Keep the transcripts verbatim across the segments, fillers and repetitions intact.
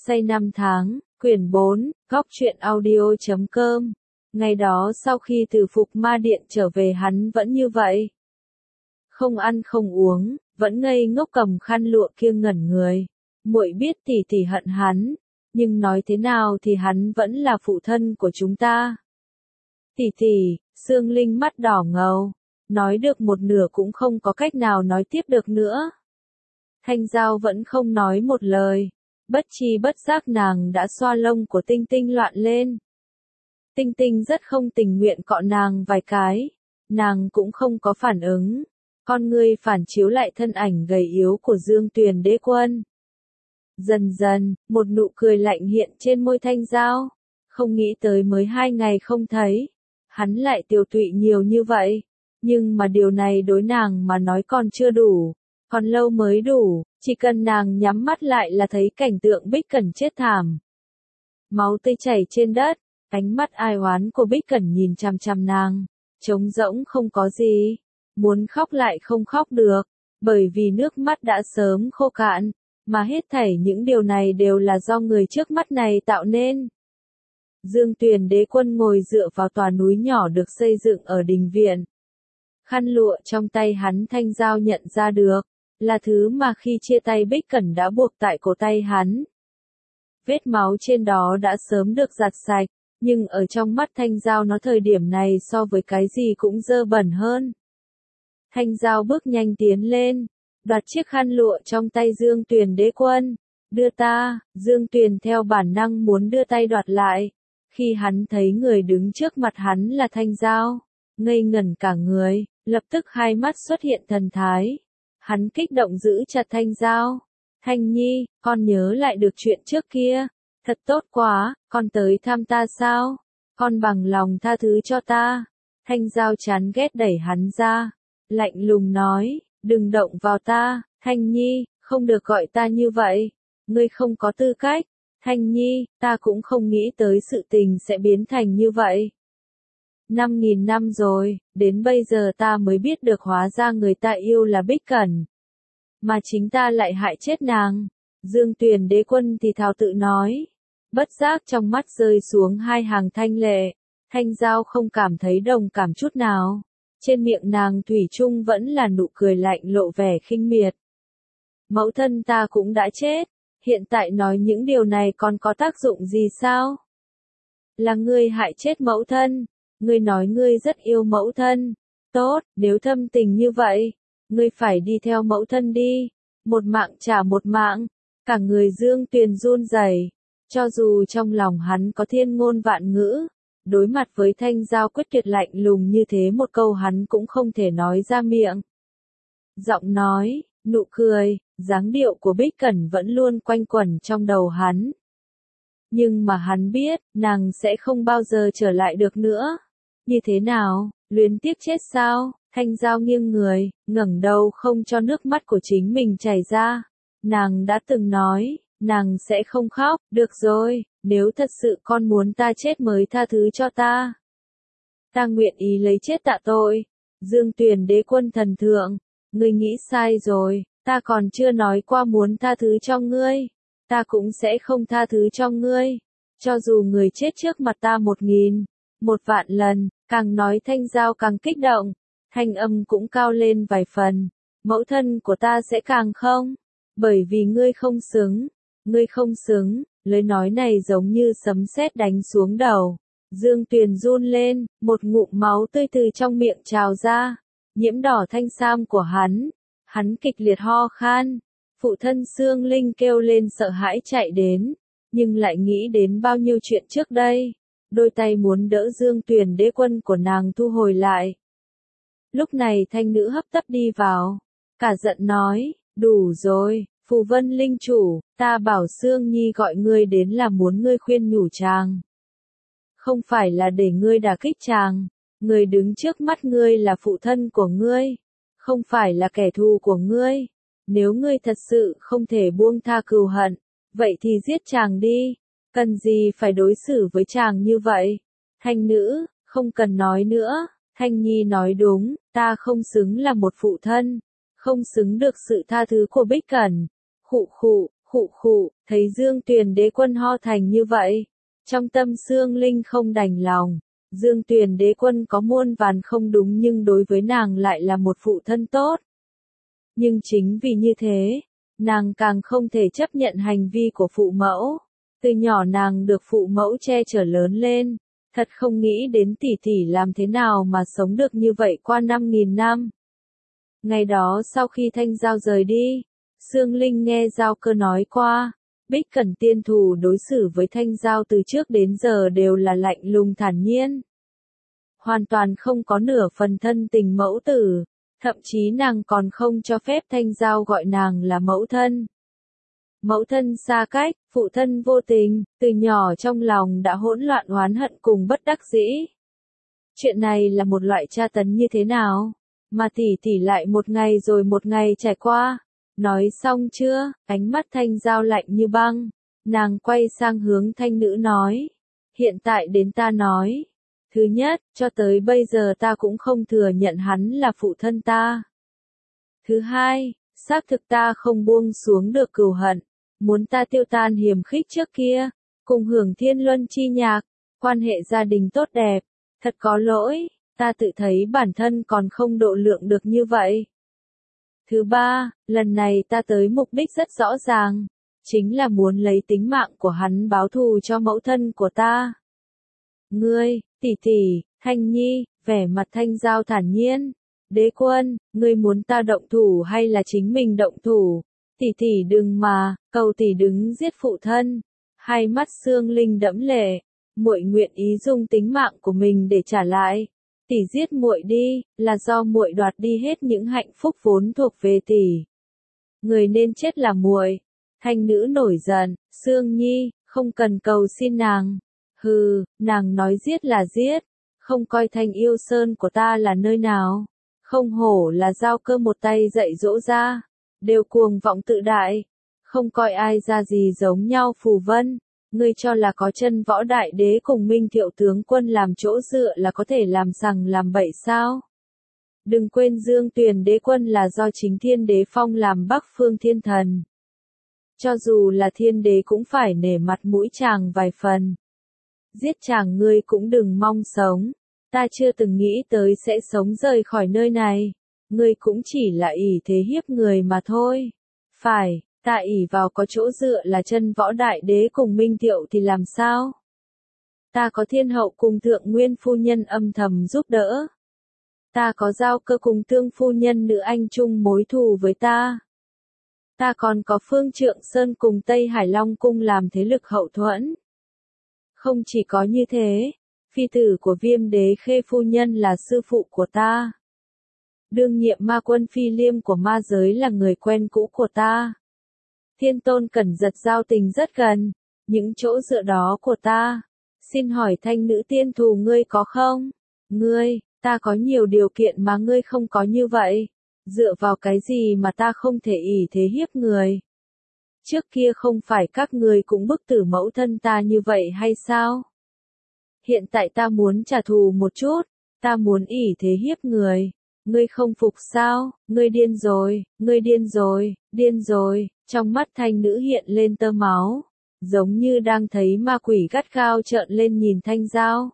Say năm tháng, quyển bốn, góc truyện audio chấm com. Ngày đó sau khi từ Phục Ma Điện trở về hắn vẫn như vậy. Không ăn không uống, vẫn ngây ngốc cầm khăn lụa kia ngẩn người. Muội biết tỷ tỷ hận hắn, nhưng nói thế nào thì hắn vẫn là phụ thân của chúng ta. Tỷ tỷ, Sương Linh mắt đỏ ngầu, nói được một nửa cũng không có cách nào nói tiếp được nữa. Thanh Giao vẫn không nói một lời, bất chi bất giác nàng đã xoa lông của Tinh Tinh loạn lên. Tinh Tinh rất không tình nguyện cọ nàng vài cái, nàng cũng không có phản ứng, con ngươi phản chiếu lại thân ảnh gầy yếu của Dương Tuyền Đế Quân. Dần dần, một nụ cười lạnh hiện trên môi Thanh Giao, không nghĩ tới mới hai ngày không thấy, hắn lại tiều tụy nhiều như vậy, nhưng mà điều này đối nàng mà nói còn chưa đủ, còn lâu mới đủ, chỉ cần nàng nhắm mắt lại là thấy cảnh tượng Bích Cẩn chết thảm. Máu tươi chảy trên đất, ánh mắt ai oán của Bích Cẩn nhìn chằm chằm nàng, trống rỗng không có gì, muốn khóc lại không khóc được, bởi vì nước mắt đã sớm khô cạn, mà hết thảy những điều này đều là do người trước mắt này tạo nên. Dương Tuyền Đế Quân ngồi dựa vào tòa núi nhỏ được xây dựng ở đình viện. Khăn lụa trong tay hắn Thanh Giao nhận ra được, là thứ mà khi chia tay Bích Cẩn đã buộc tại cổ tay hắn. Vết máu trên đó đã sớm được giặt sạch, nhưng ở trong mắt Thanh Giao nó thời điểm này so với cái gì cũng dơ bẩn hơn. Thanh Giao bước nhanh tiến lên, đoạt chiếc khăn lụa trong tay Dương Tuyền Đế Quân, đưa ta, Dương Tuyền theo bản năng muốn đưa tay đoạt lại, khi hắn thấy người đứng trước mặt hắn là Thanh Giao, ngây ngẩn cả người, lập tức hai mắt xuất hiện thần thái. Hắn kích động giữ chặt Thanh Giao. Thanh Nhi, con nhớ lại được chuyện trước kia. Thật tốt quá, con tới thăm ta sao? Con bằng lòng tha thứ cho ta. Thanh Giao chán ghét đẩy hắn ra. Lạnh lùng nói, đừng động vào ta, Thanh Nhi, không được gọi ta như vậy. Ngươi không có tư cách. Thanh Nhi, ta cũng không nghĩ tới sự tình sẽ biến thành như vậy. Năm nghìn năm rồi, đến bây giờ ta mới biết được hóa ra người ta yêu là Bích Cẩn. Mà chính ta lại hại chết nàng. Dương Tuyền Đế Quân thì thào tự nói. Bất giác trong mắt rơi xuống hai hàng thanh lệ. Thanh Giao không cảm thấy đồng cảm chút nào. Trên miệng nàng thủy chung vẫn là nụ cười lạnh lộ vẻ khinh miệt. Mẫu thân ta cũng đã chết. Hiện tại nói những điều này còn có tác dụng gì sao? Là ngươi hại chết mẫu thân. Ngươi nói ngươi rất yêu mẫu thân. Tốt, nếu thâm tình như vậy, ngươi phải đi theo mẫu thân đi. Một mạng trả một mạng. Cả người Dương Tuyền run rẩy. Cho dù trong lòng hắn có thiên ngôn vạn ngữ, đối mặt với Thanh Giao quyết tuyệt lạnh lùng như thế một câu hắn cũng không thể nói ra miệng. Giọng nói, nụ cười, dáng điệu của Bích Cẩn vẫn luôn quanh quẩn trong đầu hắn. Nhưng mà hắn biết, nàng sẽ không bao giờ trở lại được nữa. Như thế nào, luyến tiếc chết sao? Thanh Giao nghiêng người, ngẩng đầu không cho nước mắt của chính mình chảy ra. Nàng đã từng nói, nàng sẽ không khóc, được rồi, nếu thật sự con muốn ta chết mới tha thứ cho ta. Ta nguyện ý lấy chết tạ tội. Dương Tuyền Đế Quân thần thượng, ngươi nghĩ sai rồi, ta còn chưa nói qua muốn tha thứ cho ngươi. Ta cũng sẽ không tha thứ cho ngươi. Cho dù người chết trước mặt ta một nghìn, một vạn lần, càng nói Thanh Giao càng kích động, thanh âm cũng cao lên vài phần. Mẫu thân của ta sẽ càng không, bởi vì ngươi không xứng, ngươi không xứng, lời nói này giống như sấm sét đánh xuống đầu. Dương Tuyền run lên, một ngụm máu tươi từ trong miệng trào ra, nhiễm đỏ thanh sam của hắn, hắn kịch liệt ho khan. Phụ thân Sương Linh kêu lên sợ hãi chạy đến, nhưng lại nghĩ đến bao nhiêu chuyện trước đây. Đôi tay muốn đỡ Dương Tuyền Đế Quân của nàng thu hồi lại. Lúc này thanh nữ hấp tấp đi vào, cả giận nói, đủ rồi, Phù Vân Linh chủ, ta bảo Sương Nhi gọi ngươi đến là muốn ngươi khuyên nhủ chàng. Không phải là để ngươi đả kích chàng, người đứng trước mắt ngươi là phụ thân của ngươi, không phải là kẻ thù của ngươi. Nếu ngươi thật sự không thể buông tha cừu hận, vậy thì giết chàng đi, cần gì phải đối xử với chàng như vậy. Thanh nữ, không cần nói nữa, Thanh Nhi nói đúng, ta không xứng là một phụ thân, không xứng được sự tha thứ của Bích Cẩn. Khụ khụ, Khụ khụ, thấy Dương Tuyền Đế Quân ho thành như vậy, trong tâm Sương Linh không đành lòng. Dương Tuyền Đế Quân có muôn vàn không đúng nhưng đối với nàng lại là một phụ thân tốt. Nhưng chính vì như thế, nàng càng không thể chấp nhận hành vi của phụ mẫu. Từ nhỏ nàng được phụ mẫu che chở lớn lên, thật không nghĩ đến tỷ tỷ làm thế nào mà sống được như vậy qua năm nghìn năm. Ngày đó sau khi Thanh Giao rời đi, Sương Linh nghe Giao Cơ nói qua, Bích Cẩn tiên thủ đối xử với Thanh Giao từ trước đến giờ đều là lạnh lùng thản nhiên. Hoàn toàn không có nửa phần thân tình mẫu tử, thậm chí nàng còn không cho phép Thanh Giao gọi nàng là mẫu thân. Mẫu thân xa cách, phụ thân vô tình, từ nhỏ trong lòng đã hỗn loạn oán hận cùng bất đắc dĩ. Chuyện này là một loại tra tấn như thế nào? Mà tỷ tỷ lại một ngày rồi một ngày trải qua. Nói xong chưa, ánh mắt Thanh Giao lạnh như băng. Nàng quay sang hướng Thanh Nữ nói. Hiện tại đến ta nói. Thứ nhất, cho tới bây giờ ta cũng không thừa nhận hắn là phụ thân ta. Thứ hai, xác thực ta không buông xuống được cừu hận. Muốn ta tiêu tan hiềm khích trước kia, cùng hưởng thiên luân chi nhạc, quan hệ gia đình tốt đẹp. Thật có lỗi, ta tự thấy bản thân còn không độ lượng được như vậy. Thứ ba, lần này ta tới mục đích rất rõ ràng, chính là muốn lấy tính mạng của hắn báo thù cho mẫu thân của ta. Ngươi, tỷ tỷ, Thanh Nhi, vẻ mặt Thanh Giao thản nhiên. Đế Quân, ngươi muốn ta động thủ hay là chính mình động thủ? Tỷ tỷ đừng mà, cầu tỷ đừng giết phụ thân. Hai mắt Sương Linh đẫm lệ, muội nguyện ý dùng tính mạng của mình để trả lại. Tỷ giết muội đi, là do muội đoạt đi hết những hạnh phúc vốn thuộc về tỷ. Người nên chết là muội. Thanh Nữ nổi giận, Sương Nhi, không cần cầu xin nàng. Hừ, nàng nói giết là giết, không coi Thanh Yêu Sơn của ta là nơi nào. Không hổ là Giao Cơ một tay dạy dỗ ra, đều cuồng vọng tự đại, không coi ai ra gì giống nhau. Phù Vân, ngươi cho là có chân võ đại đế cùng Minh Thiệu tướng quân làm chỗ dựa là có thể làm sằng làm bậy sao? Đừng quên Dương Tuyền Đế Quân là do chính Thiên Đế phong làm Bắc Phương Thiên Thần. Cho dù là Thiên Đế cũng phải nể mặt mũi chàng vài phần. Giết chàng ngươi cũng đừng mong sống. Ta chưa từng nghĩ tới sẽ sống rời khỏi nơi này. Ngươi cũng chỉ là ỷ thế hiếp người mà thôi. Phải, ta ỷ vào có chỗ dựa là chân võ đại đế cùng Minh Thiệu thì làm sao? Ta có Thiên Hậu cùng Thượng Nguyên phu nhân âm thầm giúp đỡ. Ta có Giao Cơ cùng Tương phu nhân nữ anh chung mối thù với ta. Ta còn có Phương Trượng Sơn cùng Tây Hải Long cung làm thế lực hậu thuẫn. Không chỉ có như thế, phi tử của Viêm Đế Khê phu nhân là sư phụ của ta. Đương nhiệm ma quân Phi Liêm của ma giới là người quen cũ của ta. Thiên Tôn Cẩn Giật giao tình rất gần, những chỗ dựa đó của ta. Xin hỏi Thanh Nữ tiên thù ngươi có không? Ngươi, ta có nhiều điều kiện mà ngươi không có như vậy. Dựa vào cái gì mà ta không thể ỷ thế hiếp người? Trước kia không phải các ngươi cũng bức tử mẫu thân ta như vậy hay sao? Hiện tại ta muốn trả thù một chút, ta muốn ỷ thế hiếp người. Ngươi không phục sao? Ngươi điên rồi, ngươi điên rồi, điên rồi. Trong mắt Thanh Nữ hiện lên tơ máu, giống như đang thấy ma quỷ gắt gao trợn lên nhìn Thanh Giao.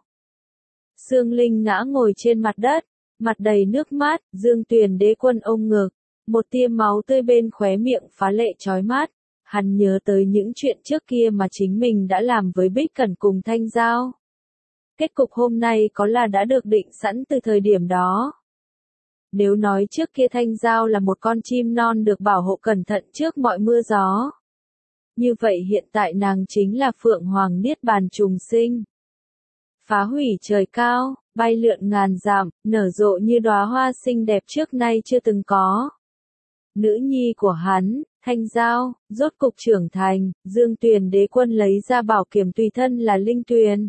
Sương Linh ngã ngồi trên mặt đất, mặt đầy nước mắt. Dương Tuyền Đế Quân ôm ngực, một tia máu tươi bên khóe miệng phá lệ chói mắt. Hắn nhớ tới những chuyện trước kia mà chính mình đã làm với Bích Cẩn cùng Thanh Giao. Kết cục hôm nay có là đã được định sẵn từ thời điểm đó. Nếu nói trước kia Thanh Giao là một con chim non được bảo hộ cẩn thận trước mọi mưa gió, như vậy hiện tại nàng chính là Phượng Hoàng Niết Bàn trùng sinh. Phá hủy trời cao, bay lượn ngàn dặm, nở rộ như đóa hoa xinh đẹp trước nay chưa từng có. Nữ nhi của hắn, Thanh Giao, rốt cục trưởng thành. Dương Tuyền Đế Quân lấy ra bảo kiếm tùy thân là Linh Tuyền.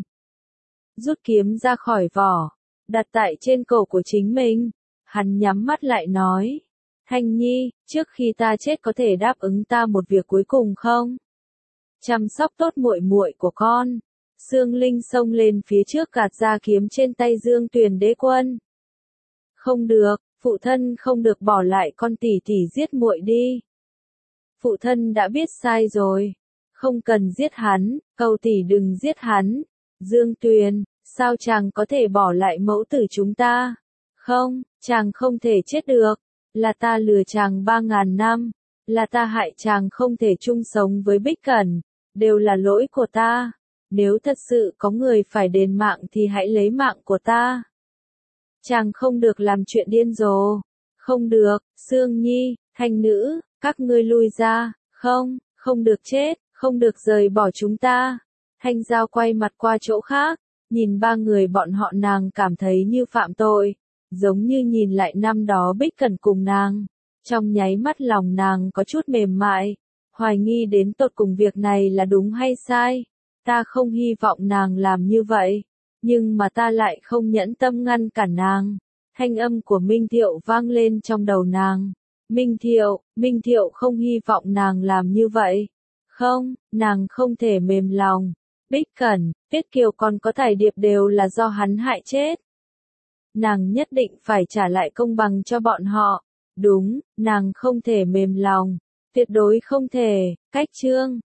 Rút kiếm ra khỏi vỏ, đặt tại trên cổ của chính mình. Hắn nhắm mắt lại nói, Thanh Nhi, trước khi ta chết có thể đáp ứng ta một việc cuối cùng không? Chăm sóc tốt muội muội của con. Sương Linh xông lên phía trước gạt ra kiếm trên tay Dương Tuyền Đế Quân. Không được, phụ thân không được bỏ lại con tỷ tỷ giết muội đi. phụ thân đã biết sai rồi. Không cần giết hắn, cầu tỷ đừng giết hắn. Dương Tuyền, sao chàng có thể bỏ lại mẫu tử chúng ta? Không, chàng không thể chết được. Là ta lừa chàng ba ngàn năm. Là ta hại chàng không thể chung sống với Bích Cẩn. Đều là lỗi của ta. Nếu thật sự có người phải đền mạng thì hãy lấy mạng của ta. Chàng không được làm chuyện điên rồ. Không được, Sương Nhi, Thanh Nữ, các ngươi lui ra. Không, không được chết, không được rời bỏ chúng ta. Thanh Giao quay mặt qua chỗ khác, nhìn ba người bọn họ nàng cảm thấy như phạm tội, giống như nhìn lại năm đó Bích Cẩn cùng nàng. Trong nháy mắt lòng nàng có chút mềm mại, hoài nghi đến tột cùng việc này là đúng hay sai. Ta không hy vọng nàng làm như vậy, nhưng mà ta lại không nhẫn tâm ngăn cản nàng. Thanh âm của Minh Thiệu vang lên trong đầu nàng. Minh Thiệu, Minh Thiệu không hy vọng nàng làm như vậy. Không, nàng không thể mềm lòng. Bích Cẩn, Tiết Kiều còn có Thải Điệp đều là do hắn hại chết. Nàng nhất định phải trả lại công bằng cho bọn họ. Đúng, nàng không thể mềm lòng. Tuyệt đối không thể. Cách chương